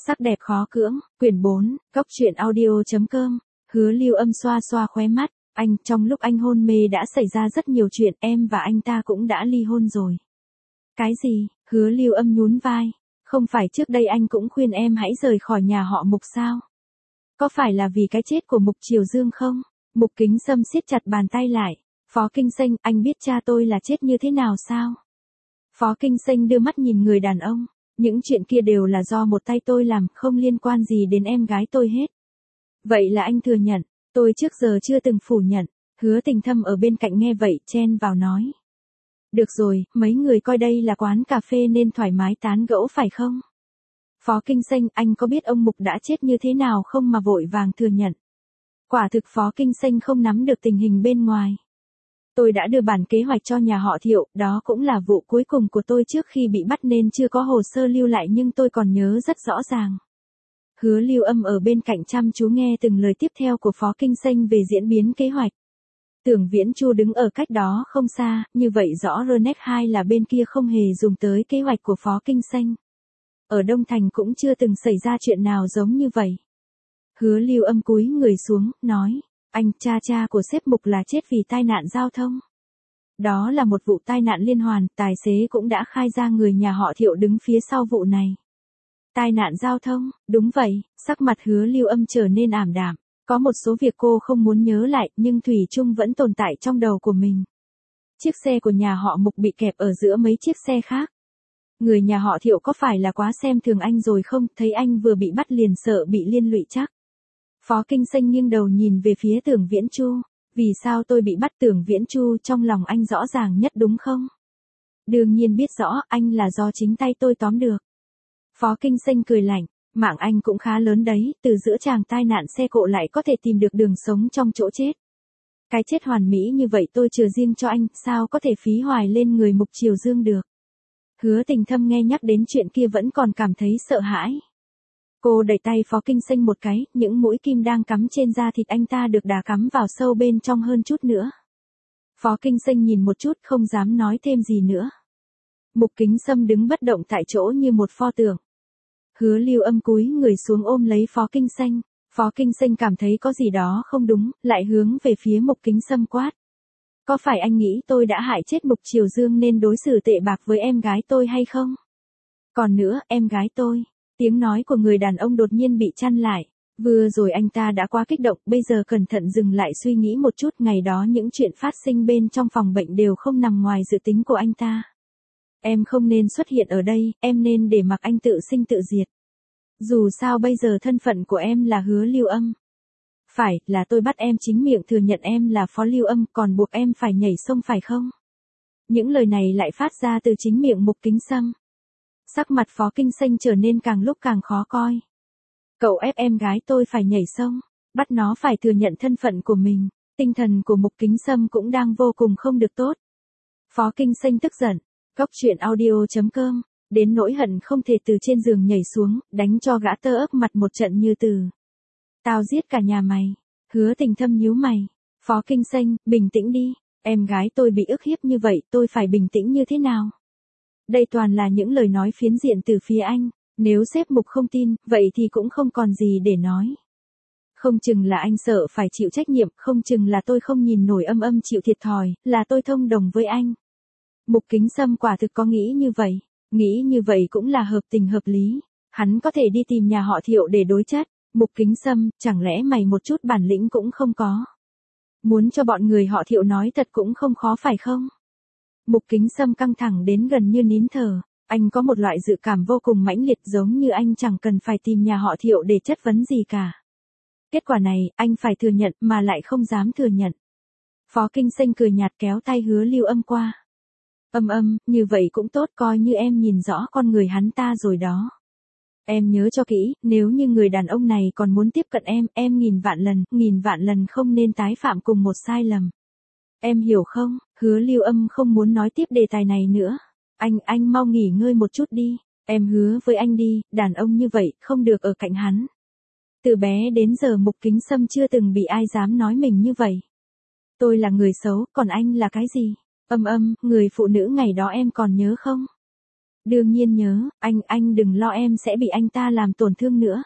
Sắc đẹp khó cưỡng, quyển 4, Cốc truyện audio.com, Hứa Lưu Âm xoa xoa khóe mắt, anh, trong lúc anh hôn mê đã xảy ra rất nhiều chuyện, em và anh ta cũng đã ly hôn rồi. Cái gì? Hứa Lưu Âm nhún vai, không phải trước đây anh cũng khuyên em hãy rời khỏi nhà họ Mục sao? Có phải là vì cái chết của Mục Triều Dương không? Mục Kính Sâm siết chặt bàn tay lại, Phó Kinh Xanh, anh biết cha tôi là chết như thế nào sao? Phó Kinh Xanh đưa mắt nhìn người đàn ông. Những chuyện kia đều là do một tay tôi làm, không liên quan gì đến em gái tôi hết. Vậy là anh thừa nhận, tôi trước giờ chưa từng phủ nhận. Hứa Tình Thâm ở bên cạnh nghe vậy, chen vào nói. Được rồi, mấy người coi đây là quán cà phê nên thoải mái tán gẫu phải không? Phó Kinh Xanh, anh có biết ông Mục đã chết như thế nào không mà vội vàng thừa nhận? Quả thực Phó Kinh Xanh không nắm được tình hình bên ngoài. Tôi đã đưa bản kế hoạch cho nhà họ Thiệu, đó cũng là vụ cuối cùng của tôi trước khi bị bắt nên chưa có hồ sơ lưu lại nhưng tôi còn nhớ rất rõ ràng. Hứa Lưu Âm ở bên cạnh chăm chú nghe từng lời tiếp theo của Phó Kinh Xanh về diễn biến kế hoạch. Tưởng Viễn Chu đứng ở cách đó không xa, như vậy rõ Rnet 2 là bên kia không hề dùng tới kế hoạch của Phó Kinh Xanh. Ở Đông Thành cũng chưa từng xảy ra chuyện nào giống như vậy. Hứa Lưu Âm cúi người xuống, nói. Anh, cha của sếp Mục là chết vì tai nạn giao thông. Đó là một vụ tai nạn liên hoàn, tài xế cũng đã khai ra người nhà họ Thiệu đứng phía sau vụ này. Tai nạn giao thông, đúng vậy, sắc mặt Hứa Lưu Âm trở nên ảm đạm. Có một số việc cô không muốn nhớ lại, nhưng thủy chung vẫn tồn tại trong đầu của mình. Chiếc xe của nhà họ Mục bị kẹp ở giữa mấy chiếc xe khác. Người nhà họ Thiệu có phải là quá xem thường anh rồi không, thấy anh vừa bị bắt liền sợ bị liên lụy chắc. Phó Kinh Xanh nghiêng đầu nhìn về phía Tưởng Viễn Chu, vì sao tôi bị bắt? Tưởng Viễn Chu, trong lòng anh rõ ràng nhất đúng không? Đương nhiên biết rõ, anh là do chính tay tôi tóm được. Phó Kinh Xanh cười lạnh, mạng anh cũng khá lớn đấy, từ giữa chàng tai nạn xe cộ lại có thể tìm được đường sống trong chỗ chết. Cái chết hoàn mỹ như vậy tôi chừa riêng cho anh, sao có thể phí hoài lên người Mục Triều Dương được? Hứa Tình Thâm nghe nhắc đến chuyện kia vẫn còn cảm thấy sợ hãi. Cô đẩy tay Phó Kinh Xanh một cái, những mũi kim đang cắm trên da thịt anh ta được đà cắm vào sâu bên trong hơn chút nữa. Phó Kinh Xanh nhìn một chút không dám nói thêm gì nữa. Mục Kính Sâm đứng bất động tại chỗ như một pho tượng. Hứa Lưu Âm cúi người xuống ôm lấy Phó Kinh Xanh. Phó Kinh Xanh cảm thấy có gì đó không đúng, lại hướng về phía Mục Kính Sâm quát. Có phải anh nghĩ tôi đã hại chết Mục Triều Dương nên đối xử tệ bạc với em gái tôi hay không? Còn nữa, em gái tôi. Tiếng nói của người đàn ông đột nhiên bị chặn lại. Vừa rồi anh ta đã quá kích động, bây giờ cẩn thận dừng lại suy nghĩ một chút, ngày đó những chuyện phát sinh bên trong phòng bệnh đều không nằm ngoài dự tính của anh ta. Em không nên xuất hiện ở đây, em nên để mặc anh tự sinh tự diệt. Dù sao bây giờ thân phận của em là Hứa Lưu Âm. Phải, là tôi bắt em chính miệng thừa nhận em là Phó Lưu Âm, còn buộc em phải nhảy sông phải không? Những lời này lại phát ra từ chính miệng Mục Kính Sâm. Sắc mặt Phó Kinh Xanh trở nên càng lúc càng khó coi. Cậu ép em gái tôi phải nhảy sông, bắt nó phải thừa nhận thân phận của mình. Tinh thần của Mục Kính Sâm cũng đang vô cùng không được tốt. Phó Kinh Xanh tức giận, Cốc truyện audio.com, đến nỗi hận không thể từ trên giường nhảy xuống, đánh cho gã tơ ấp mặt một trận như từ. Tao giết cả nhà mày. Hứa Tình Thâm nhíu mày. Phó Kinh Xanh, bình tĩnh đi, em gái tôi bị ức hiếp như vậy, tôi phải bình tĩnh như thế nào? Đây toàn là những lời nói phiến diện từ phía anh, nếu sếp Mục không tin, vậy thì cũng không còn gì để nói. Không chừng là anh sợ phải chịu trách nhiệm, không chừng là tôi không nhìn nổi Âm chịu thiệt thòi, là tôi thông đồng với anh. Mục Kính Sâm quả thực có nghĩ như vậy cũng là hợp tình hợp lý, hắn có thể đi tìm nhà họ Thiệu để đối chất. Mục Kính Sâm, chẳng lẽ mày một chút bản lĩnh cũng không có? Muốn cho bọn người họ Thiệu nói thật cũng không khó phải không? Mục Kính Sâm căng thẳng đến gần như nín thở, anh có một loại dự cảm vô cùng mãnh liệt giống như anh chẳng cần phải tìm nhà họ Thiệu để chất vấn gì cả. Kết quả này, anh phải thừa nhận mà lại không dám thừa nhận. Phó Kinh Xanh cười nhạt kéo tay Hứa Lưu Âm qua. Âm, như vậy cũng tốt, coi như em nhìn rõ con người hắn ta rồi đó. Em nhớ cho kỹ, nếu như người đàn ông này còn muốn tiếp cận em nghìn vạn lần không nên tái phạm cùng một sai lầm. Em hiểu không? Hứa Lưu Âm không muốn nói tiếp đề tài này nữa. Anh mau nghỉ ngơi một chút đi. Em hứa với anh đi, đàn ông như vậy không được ở cạnh hắn. Từ bé đến giờ Mục Kính Sâm chưa từng bị ai dám nói mình như vậy. Tôi là người xấu, còn anh là cái gì? Người phụ nữ ngày đó em còn nhớ không? Đương nhiên nhớ, anh đừng lo em sẽ bị anh ta làm tổn thương nữa.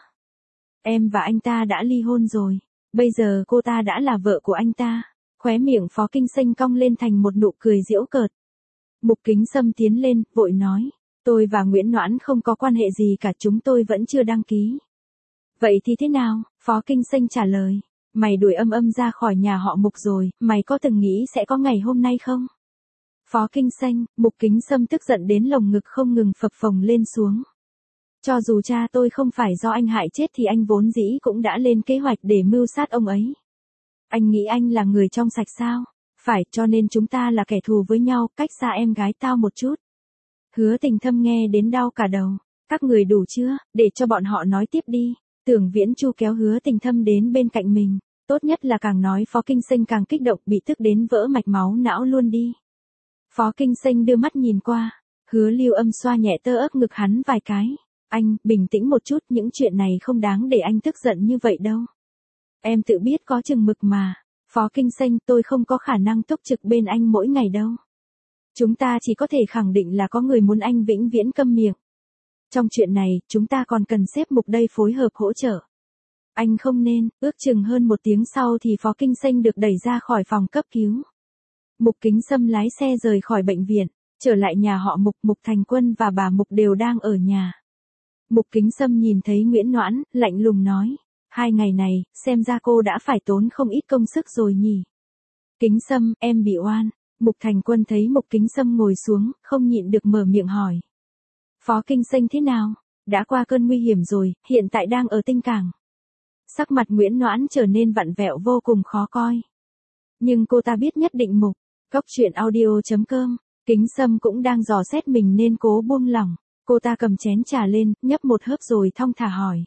Em và anh ta đã ly hôn rồi, bây giờ cô ta đã là vợ của anh ta. Khóe miệng Phó Kinh Xanh cong lên thành một nụ cười giễu cợt. Mục Kính Sâm tiến lên, vội nói, tôi và Nguyễn Noãn không có quan hệ gì cả, chúng tôi vẫn chưa đăng ký. Vậy thì thế nào? Phó Kinh Xanh trả lời, mày đuổi Âm ra khỏi nhà họ Mục rồi, mày có từng nghĩ sẽ có ngày hôm nay không? Phó Kinh Xanh, Mục Kính Sâm tức giận đến lồng ngực không ngừng phập phồng lên xuống. Cho dù cha tôi không phải do anh hại chết thì anh vốn dĩ cũng đã lên kế hoạch để mưu sát ông ấy. Anh nghĩ anh là người trong sạch sao? Phải, cho nên chúng ta là kẻ thù với nhau, cách xa em gái tao một chút. Hứa Tình Thâm nghe đến đau cả đầu. Các người đủ chưa, để cho bọn họ nói tiếp đi. Tưởng Viễn Chu kéo Hứa Tình Thâm đến bên cạnh mình. Tốt nhất là càng nói Phó Kinh Xanh càng kích động, bị tức đến vỡ mạch máu não luôn đi. Phó Kinh Xanh đưa mắt nhìn qua. Hứa Lưu Âm xoa nhẹ tơ ấp ngực hắn vài cái. Anh, bình tĩnh một chút, những chuyện này không đáng để anh tức giận như vậy đâu. Em tự biết có chừng mực mà. Phó Kinh Xanh, tôi không có khả năng túc trực bên anh mỗi ngày đâu. Chúng ta chỉ có thể khẳng định là có người muốn anh vĩnh viễn câm miệng. Trong chuyện này, chúng ta còn cần xếp Mục đây phối hợp hỗ trợ. Anh không nên, ước chừng hơn một tiếng sau thì Phó Kinh Xanh được đẩy ra khỏi phòng cấp cứu. Mục Kính Sâm lái xe rời khỏi bệnh viện, trở lại nhà họ Mục. Mục Thành Quân và bà Mục đều đang ở nhà. Mục Kính Sâm nhìn thấy Nguyễn Noãn, lạnh lùng nói, 2 ngày này, xem ra cô đã phải tốn không ít công sức rồi nhỉ. Kính Sâm, em bị oan. Mục Thành Quân thấy Mục Kính Sâm ngồi xuống, không nhịn được mở miệng hỏi. Phó Kinh Xanh thế nào? Đã qua cơn nguy hiểm rồi, hiện tại đang ở Tinh Cảng. Sắc mặt Nguyễn Noãn trở nên vặn vẹo vô cùng khó coi. Nhưng cô ta biết nhất định Mục. Cốc truyện audio.com. Kính Sâm cũng đang dò xét mình nên cố buông lỏng. Cô ta cầm chén trà lên, nhấp một hớp rồi thong thả hỏi.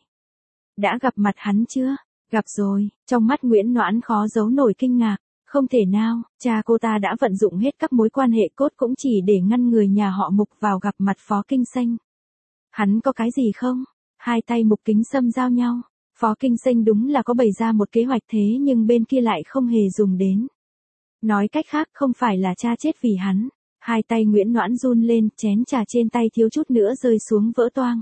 Đã gặp mặt hắn chưa? Gặp rồi. Trong mắt Nguyễn Noãn khó giấu nổi kinh ngạc. Không thể nào, cha cô ta đã vận dụng hết các mối quan hệ cốt cũng chỉ để ngăn người nhà họ Mục vào gặp mặt Phó Kinh Xanh. Hắn có cái gì không? Hai tay Mục Kính Sâm giao nhau. Phó Kinh Xanh đúng là có bày ra một kế hoạch thế nhưng bên kia lại không hề dùng đến. Nói cách khác không phải là cha chết vì hắn. Hai tay Nguyễn Noãn run lên, chén trà trên tay thiếu chút nữa rơi xuống vỡ toang.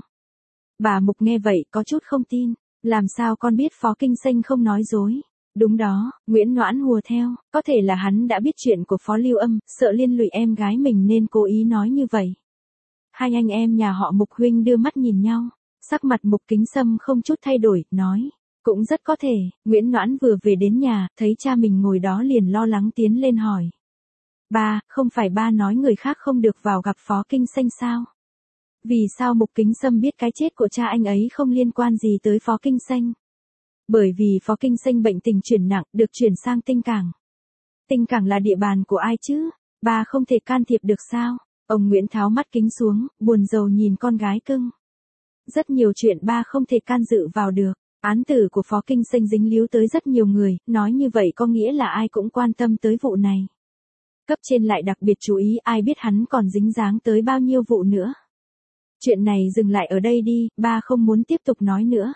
Bà Mục nghe vậy có chút không tin. Làm sao con biết Phó Kinh Xanh không nói dối? Đúng đó, Nguyễn Noãn hùa theo, có thể là hắn đã biết chuyện của Phó Lưu Âm, sợ liên lụy em gái mình nên cố ý nói như vậy. Hai anh em nhà họ Mục huynh đưa mắt nhìn nhau, sắc mặt Mục Kính Sâm không chút thay đổi, nói, cũng rất có thể. Nguyễn Noãn vừa về đến nhà, thấy cha mình ngồi đó liền lo lắng tiến lên hỏi. Ba, không phải ba nói người khác không được vào gặp Phó Kinh Xanh sao? Vì sao Mục Kính Sâm biết cái chết của cha anh ấy không liên quan gì tới Phó Kinh Xanh? Bởi vì Phó Kinh Xanh bệnh tình chuyển nặng, được chuyển sang Tinh Cảng. Tinh Cảng là địa bàn của ai chứ? Ba không thể can thiệp được sao? Ông Nguyễn tháo mắt kính xuống, buồn rầu nhìn con gái cưng. Rất nhiều chuyện ba không thể can dự vào được. Án tử của Phó Kinh Xanh dính líu tới rất nhiều người, nói như vậy có nghĩa là ai cũng quan tâm tới vụ này. Cấp trên lại đặc biệt chú ý, ai biết hắn còn dính dáng tới bao nhiêu vụ nữa. Chuyện này dừng lại ở đây đi, ba không muốn tiếp tục nói nữa.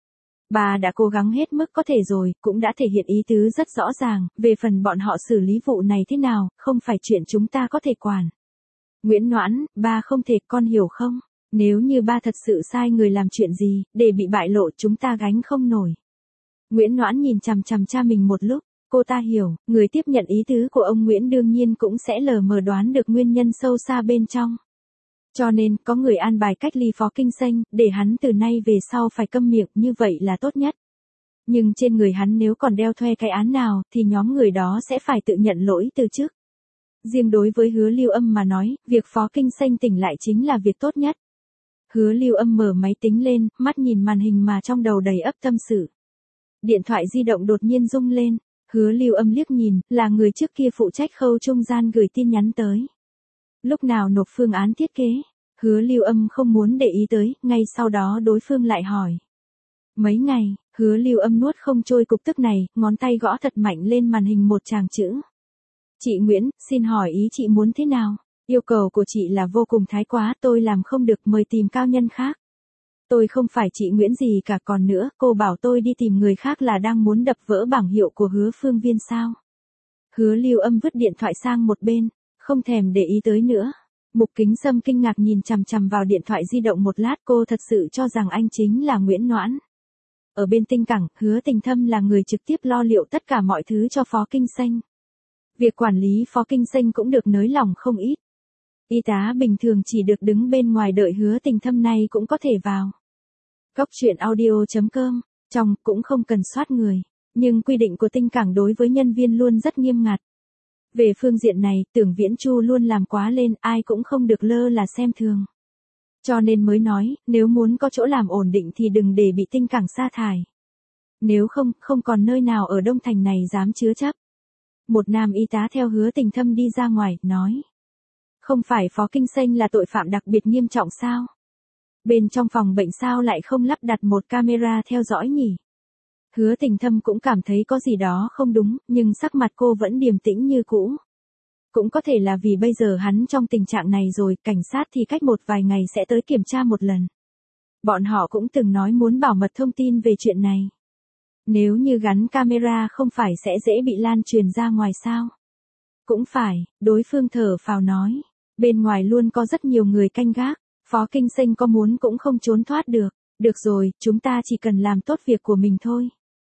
Bà đã cố gắng hết mức có thể rồi, cũng đã thể hiện ý tứ rất rõ ràng, về phần bọn họ xử lý vụ này thế nào, không phải chuyện chúng ta có thể quản. Nguyễn Noãn, ba không thể, con hiểu không? Nếu như ba thật sự sai người làm chuyện gì, để bị bại lộ chúng ta gánh không nổi. Nguyễn Noãn nhìn chằm chằm cha mình một lúc, cô ta hiểu, người tiếp nhận ý tứ của ông Nguyễn đương nhiên cũng sẽ lờ mờ đoán được nguyên nhân sâu xa bên trong. Cho nên, có người an bài cách ly Phó Kinh Xanh, để hắn từ nay về sau phải câm miệng, như vậy là tốt nhất. Nhưng trên người hắn nếu còn đeo thuê cái án nào, thì nhóm người đó sẽ phải tự nhận lỗi từ trước. Riêng đối với Hứa Lưu Âm mà nói, việc Phó Kinh Xanh tỉnh lại chính là việc tốt nhất. Hứa Lưu Âm mở máy tính lên, mắt nhìn màn hình mà trong đầu đầy ắp tâm sự. Điện thoại di động đột nhiên rung lên, Hứa Lưu Âm liếc nhìn, là người trước kia phụ trách khâu trung gian gửi tin nhắn tới. Lúc nào nộp phương án thiết kế? Hứa Lưu Âm không muốn để ý tới, ngay sau đó đối phương lại hỏi. Mấy ngày, Hứa Lưu Âm nuốt không trôi cục tức này, ngón tay gõ thật mạnh lên màn hình một tràng chữ. Chị Nguyễn, xin hỏi ý chị muốn thế nào? Yêu cầu của chị là vô cùng thái quá, tôi làm không được, mời tìm cao nhân khác. Tôi không phải chị Nguyễn gì cả, còn nữa, cô bảo tôi đi tìm người khác là đang muốn đập vỡ bảng hiệu của Hứa Phương Viên sao? Hứa Lưu Âm vứt điện thoại sang một bên, không thèm để ý tới nữa. Mục Kính Sâm kinh ngạc nhìn chằm chằm vào điện thoại di động một lát, cô thật sự cho rằng anh chính là Nguyễn Noãn. Ở bên Tinh Cảng, Hứa Tình Thâm là người trực tiếp lo liệu tất cả mọi thứ cho Phó Kinh Xanh. Việc quản lý Phó Kinh Xanh cũng được nới lỏng không ít. Y tá bình thường chỉ được đứng bên ngoài đợi Hứa Tình Thâm này cũng có thể vào. Cóc truyện audio.com, trong cũng không cần soát người, nhưng quy định của Tinh Cảng đối với nhân viên luôn rất nghiêm ngặt. Về phương diện này, Tưởng Viễn Chu luôn làm quá lên, ai cũng không được lơ là xem thường. Cho nên mới nói, nếu muốn có chỗ làm ổn định thì đừng để bị Tinh Cảng sa thải. Nếu không, không còn nơi nào ở Đông Thành này dám chứa chấp. Một nam y tá theo Hứa Tình Thâm đi ra ngoài, nói. Không phải Phó Kinh Xanh là tội phạm đặc biệt nghiêm trọng sao? Bên trong phòng bệnh sao lại không lắp đặt một camera theo dõi nhỉ? Hứa Tình Thâm cũng cảm thấy có gì đó không đúng, nhưng sắc mặt cô vẫn điềm tĩnh như cũ. Cũng có thể là vì bây giờ hắn trong tình trạng này rồi, cảnh sát thì cách một vài ngày sẽ tới kiểm tra một lần. Bọn họ cũng từng nói muốn bảo mật thông tin về chuyện này. Nếu như gắn camera không phải sẽ dễ bị lan truyền ra ngoài sao? Cũng phải, đối phương thở phào nói. Bên ngoài luôn có rất nhiều người canh gác, Phó Kinh Xanh có muốn cũng không trốn thoát được. Được rồi, chúng ta chỉ cần làm tốt việc của mình thôi.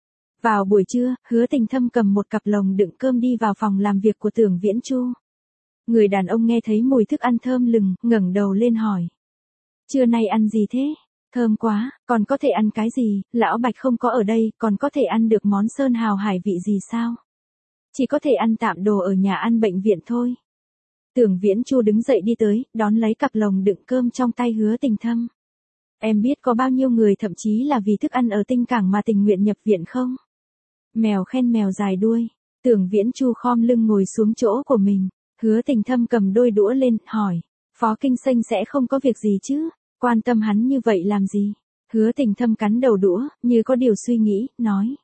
Vào buổi trưa, Hứa Tình Thâm cầm một cặp lồng đựng cơm đi vào phòng làm việc của Tưởng Viễn Chu. Người đàn ông nghe thấy mùi thức ăn thơm lừng, ngẩng đầu lên hỏi. Trưa nay ăn gì thế? Thơm quá, còn có thể ăn cái gì, lão Bạch không có ở đây, còn có thể ăn được món sơn hào hải vị gì sao? Chỉ có thể ăn tạm đồ ở nhà ăn bệnh viện thôi. Tưởng Viễn Chu đứng dậy đi tới, đón lấy cặp lồng đựng cơm trong tay Hứa Tình Thâm. Em biết có bao nhiêu người thậm chí là vì thức ăn ở Tinh Cảng mà tình nguyện nhập viện không? Mèo khen mèo dài đuôi. Tưởng Viễn Chu khom lưng ngồi xuống chỗ của mình. Hứa Tình Thâm cầm đôi đũa lên, hỏi. Phó Kinh Xanh sẽ không có việc gì chứ? Quan tâm hắn như vậy làm gì? Hứa Tình Thâm cắn đầu đũa, như có điều suy nghĩ, nói.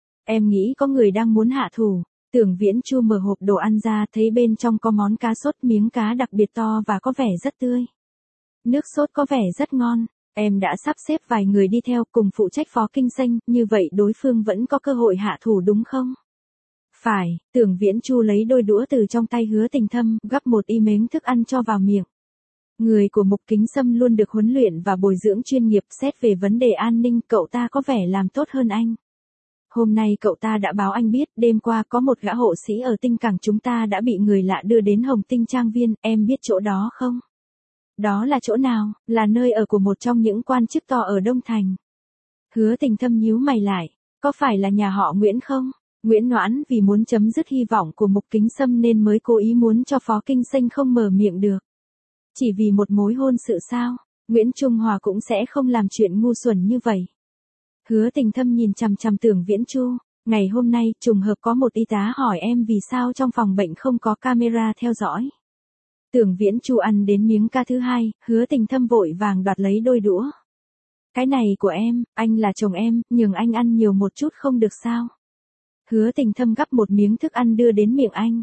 Em nghĩ có người đang muốn hạ thủ. Tưởng Viễn Chu mở hộp đồ ăn ra, thấy bên trong có món cá sốt miếng cá đặc biệt to và có vẻ rất tươi. Nước sốt có vẻ rất ngon. Em đã sắp xếp vài người đi theo cùng phụ trách Phó Kinh Xanh, như vậy đối phương vẫn có cơ hội hạ thủ đúng không? Phải, Tưởng Viễn Chu lấy đôi đũa từ trong tay Hứa Tình Thâm, gắp một y miếng thức ăn cho vào miệng. Người của Mục Kính Sâm luôn được huấn luyện và bồi dưỡng chuyên nghiệp, xét về vấn đề an ninh, cậu ta có vẻ làm tốt hơn anh. Hôm nay cậu ta đã báo anh biết, đêm qua có một gã hộ sĩ ở Tinh Cảng chúng ta đã bị người lạ đưa đến Hồng Tinh Trang Viên, em biết chỗ đó không? Đó là chỗ nào? Là nơi ở của một trong những quan chức to ở Đông Thành. Hứa Tình Thâm nhíu mày lại, có phải là nhà họ Nguyễn không? Nguyễn Noãn vì muốn chấm dứt hy vọng của Mục Kính Sâm nên mới cố ý muốn cho Phó Kinh Xanh không mở miệng được. Chỉ vì một mối hôn sự sao? Nguyễn Trung Hòa cũng sẽ không làm chuyện ngu xuẩn như vậy. Hứa Tình Thâm nhìn chằm chằm Tưởng Viễn Chu. Ngày hôm nay, trùng hợp có một y tá hỏi em vì sao trong phòng bệnh không có camera theo dõi. Tưởng Viễn Chu ăn đến miếng cá thứ hai, Hứa Tình Thâm vội vàng đoạt lấy đôi đũa. Cái này của em, anh là chồng em, nhường anh ăn nhiều một chút không được sao? Hứa Tình Thâm gắp một miếng thức ăn đưa đến miệng anh.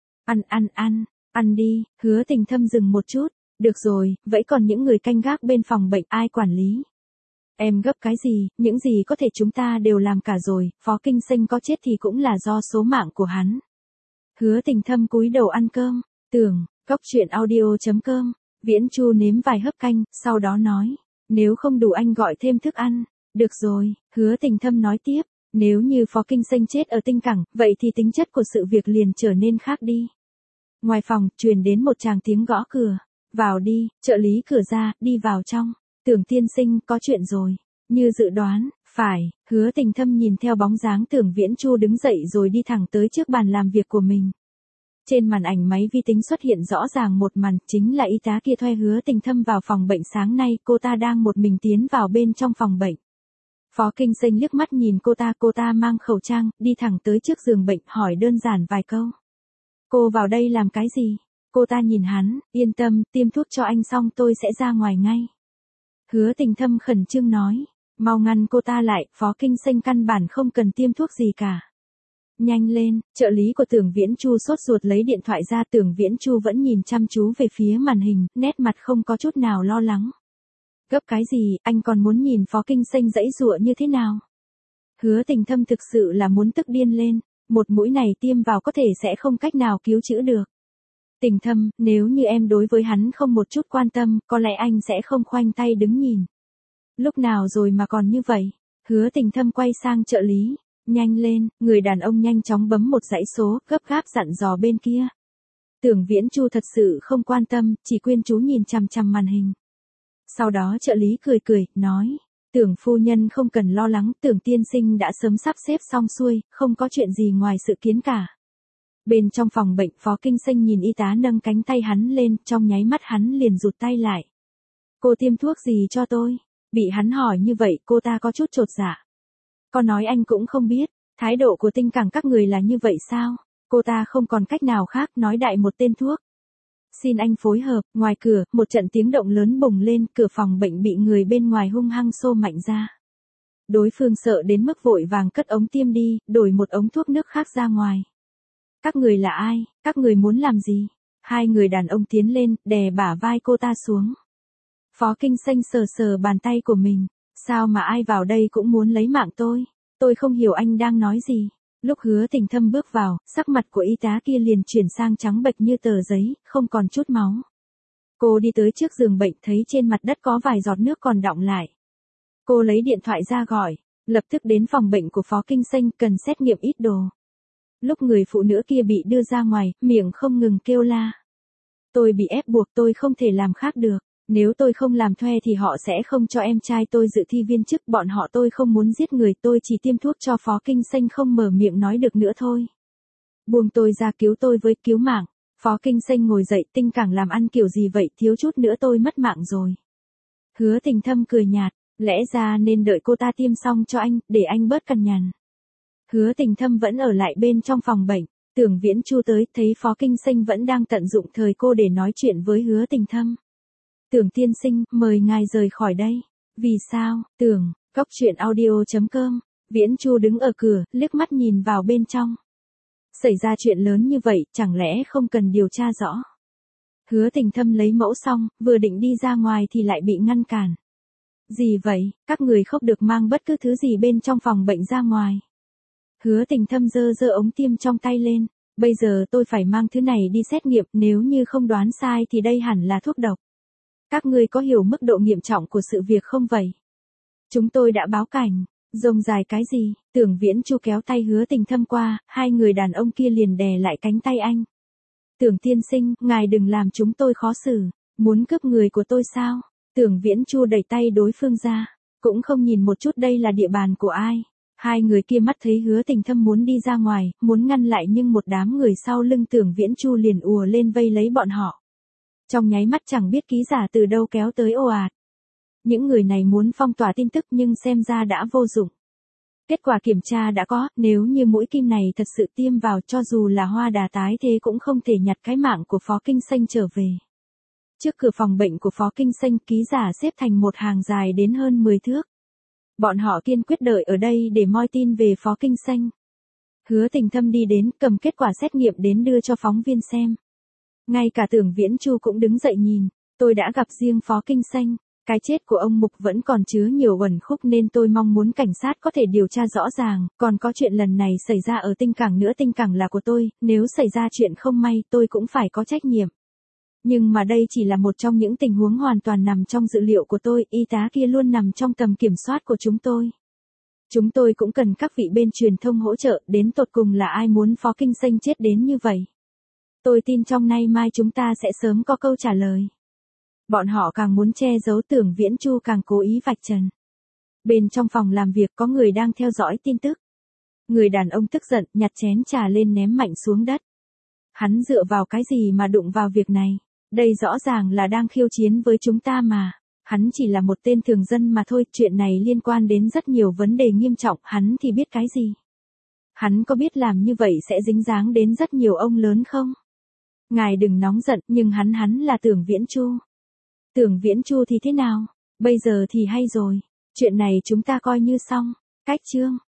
Ăn đi. Hứa Tình Thâm dừng một chút. Được rồi, vậy còn những người canh gác bên phòng bệnh ai quản lý? Em gấp cái gì, những gì có thể chúng ta đều làm cả rồi, Phó Kinh Xanh có chết thì cũng là do số mạng của hắn. Hứa Tình Thâm cúi đầu ăn cơm. Tưởng, cóc truyện audio.com, Viễn Chu nếm vài hớp canh, sau đó nói. Nếu không đủ anh gọi thêm thức ăn. Được rồi, Hứa Tình Thâm nói tiếp. Nếu như Phó Kinh Xanh chết ở Tinh Cảng, vậy thì tính chất của sự việc liền trở nên khác đi. Ngoài phòng, truyền đến một tràng tiếng gõ cửa. Vào đi, trợ lý cửa ra, đi vào trong. Tưởng tiên sinh, có chuyện rồi. Như dự đoán, phải, Hứa Tình Thâm nhìn theo bóng dáng Tưởng Viễn Chu đứng dậy rồi đi thẳng tới trước bàn làm việc của mình. Trên màn ảnh máy vi tính xuất hiện rõ ràng một màn, chính là y tá kia thuê Hứa Tình Thâm vào phòng bệnh sáng nay, cô ta đang một mình tiến vào bên trong phòng bệnh. Phó Kinh Xanh liếc mắt nhìn cô ta mang khẩu trang, đi thẳng tới trước giường bệnh, hỏi đơn giản vài câu. Cô vào đây làm cái gì? Cô ta nhìn hắn, yên tâm, tiêm thuốc cho anh xong tôi sẽ ra ngoài ngay. Hứa Tình Thâm khẩn trương nói, mau ngăn cô ta lại, Phó Kinh Xanh căn bản không cần tiêm thuốc gì cả. Nhanh lên, trợ lý của Tưởng Viễn Chu sốt ruột lấy điện thoại ra, Tưởng Viễn Chu vẫn nhìn chăm chú về phía màn hình, nét mặt không có chút nào lo lắng. Gấp cái gì, anh còn muốn nhìn Phó Kinh Xanh giãy giụa như thế nào? Hứa Tình Thâm thực sự là muốn tức điên lên, một mũi này tiêm vào có thể sẽ không cách nào cứu chữa được. Tình Thâm, nếu như em đối với hắn không một chút quan tâm, có lẽ anh sẽ không khoanh tay đứng nhìn. Lúc nào rồi mà còn như vậy? Hứa Tình Thâm quay sang trợ lý. Nhanh lên, người đàn ông nhanh chóng bấm một dãy số, gấp gáp dặn dò bên kia. Tưởng Viễn Chu thật sự không quan tâm, chỉ quyên chú nhìn chằm chằm màn hình. Sau đó trợ lý cười cười, nói. Tưởng phu nhân không cần lo lắng, Tưởng tiên sinh đã sớm sắp xếp xong xuôi, không có chuyện gì ngoài sự kiến cả. Bên trong phòng bệnh, Phó Kinh Xanh nhìn y tá nâng cánh tay hắn lên, trong nháy mắt hắn liền rụt tay lại. Cô tiêm thuốc gì cho tôi? Bị hắn hỏi như vậy, cô ta có chút chột dạ. Có nói anh cũng không biết, thái độ của Tinh Cảng các người là như vậy sao? Cô ta không còn cách nào khác, nói đại một tên thuốc. Xin anh phối hợp. Ngoài cửa, một trận tiếng động lớn bùng lên, cửa phòng bệnh bị người bên ngoài hung hăng xô mạnh ra. Đối phương sợ đến mức vội vàng cất ống tiêm đi, đổi một ống thuốc nước khác ra ngoài. Các người là ai? Các người muốn làm gì? Hai người đàn ông tiến lên, đè bả vai cô ta xuống. Phó Kinh Xanh sờ sờ bàn tay của mình. Sao mà ai vào đây cũng muốn lấy mạng tôi? Tôi không hiểu anh đang nói gì. Lúc Hứa Tình Thâm bước vào, sắc mặt của y tá kia liền chuyển sang trắng bệch như tờ giấy, không còn chút máu. Cô đi tới trước giường bệnh, thấy trên mặt đất có vài giọt nước còn đọng lại. Cô lấy điện thoại ra gọi, lập tức đến phòng bệnh của Phó Kinh Xanh, cần xét nghiệm ít đồ. Lúc người phụ nữ kia bị đưa ra ngoài, miệng không ngừng kêu la. Tôi bị ép buộc, tôi không thể làm khác được. Nếu tôi không làm thuê thì họ sẽ không cho em trai tôi dự thi viên chức, bọn họ tôi không muốn giết người, tôi chỉ tiêm thuốc cho. Phó Kinh Xanh không mở miệng nói được nữa thôi. Buông tôi ra, cứu tôi với, cứu mạng. Phó Kinh Xanh ngồi dậy, Tinh Cảng làm ăn kiểu gì vậy, thiếu chút nữa tôi mất mạng rồi. Hứa Tình Thâm cười nhạt, lẽ ra nên đợi cô ta tiêm xong cho anh, để anh bớt cằn nhằn. Hứa Tình Thâm vẫn ở lại bên trong phòng bệnh, Tưởng Viễn Chu tới, thấy Phó Kinh Xanh vẫn đang tận dụng thời cô để nói chuyện với Hứa Tình Thâm. Tưởng tiên sinh, mời ngài rời khỏi đây. Vì sao? Tưởng, Cóc Truyện Audio.com. Viễn Chu đứng ở cửa, liếc mắt nhìn vào bên trong. Xảy ra chuyện lớn như vậy, chẳng lẽ không cần điều tra rõ? Hứa Tình Thâm lấy mẫu xong, vừa định đi ra ngoài thì lại bị ngăn cản. Gì vậy, các người không được mang bất cứ thứ gì bên trong phòng bệnh ra ngoài. Hứa Tình Thâm giơ giơ ống tiêm trong tay lên. Bây giờ tôi phải mang thứ này đi xét nghiệm, nếu như không đoán sai thì đây hẳn là thuốc độc. Các ngươi có hiểu mức độ nghiêm trọng của sự việc không vậy? Chúng tôi đã báo cảnh. Rông dài cái gì? Tưởng Viễn Chu kéo tay Hứa Tình Thâm qua, hai người đàn ông kia liền đè lại cánh tay anh. Tưởng tiên sinh, ngài đừng làm chúng tôi khó xử. Muốn cướp người của tôi sao? Tưởng Viễn Chu đẩy tay đối phương ra. Cũng không nhìn một chút đây là địa bàn của ai. Hai người kia mắt thấy Hứa Tình Thâm muốn đi ra ngoài, muốn ngăn lại nhưng một đám người sau lưng Tưởng Viễn Chu liền ùa lên vây lấy bọn họ. Trong nháy mắt chẳng biết ký giả từ đâu kéo tới ồ ạt. Những người này muốn phong tỏa tin tức nhưng xem ra đã vô dụng. Kết quả kiểm tra đã có, nếu như mũi kim này thật sự tiêm vào, cho dù là hoa đà tái thế cũng không thể nhặt cái mạng của Phó Kinh Xanh trở về. Trước cửa phòng bệnh của Phó Kinh Xanh, ký giả xếp thành một hàng dài đến hơn 10 thước. Bọn họ kiên quyết đợi ở đây để moi tin về Phó Kinh Xanh. Hứa Tình Thâm đi đến, cầm kết quả xét nghiệm đến đưa cho phóng viên xem. Ngay cả Tưởng Viễn Chu cũng đứng dậy nhìn. Tôi đã gặp riêng Phó Kinh Xanh. Cái chết của ông Mục vẫn còn chứa nhiều uẩn khúc nên tôi mong muốn cảnh sát có thể điều tra rõ ràng. Còn có chuyện lần này xảy ra ở Tinh Cảng nữa, Tinh Cảng là của tôi, nếu xảy ra chuyện không may tôi cũng phải có trách nhiệm. Nhưng mà đây chỉ là một trong những tình huống hoàn toàn nằm trong dự liệu của tôi, y tá kia luôn nằm trong tầm kiểm soát của chúng tôi. Chúng tôi cũng cần các vị bên truyền thông hỗ trợ, đến tột cùng là ai muốn Phó Kinh Xanh chết đến như vậy. Tôi tin trong nay mai chúng ta sẽ sớm có câu trả lời. Bọn họ càng muốn che giấu, Tưởng Viễn Chu càng cố ý vạch trần. Bên trong phòng làm việc có người đang theo dõi tin tức. Người đàn ông tức giận, nhặt chén trà lên ném mạnh xuống đất. Hắn dựa vào cái gì mà đụng vào việc này? Đây rõ ràng là đang khiêu chiến với chúng ta mà. Hắn chỉ là một tên thường dân mà thôi, chuyện này liên quan đến rất nhiều vấn đề nghiêm trọng, hắn thì biết cái gì? Hắn có biết làm như vậy sẽ dính dáng đến rất nhiều ông lớn không? Ngài đừng nóng giận, nhưng hắn là Tưởng Viễn Chu. Tưởng Viễn Chu thì thế nào? Bây giờ thì hay rồi. Chuyện này chúng ta coi như xong. Cách chương.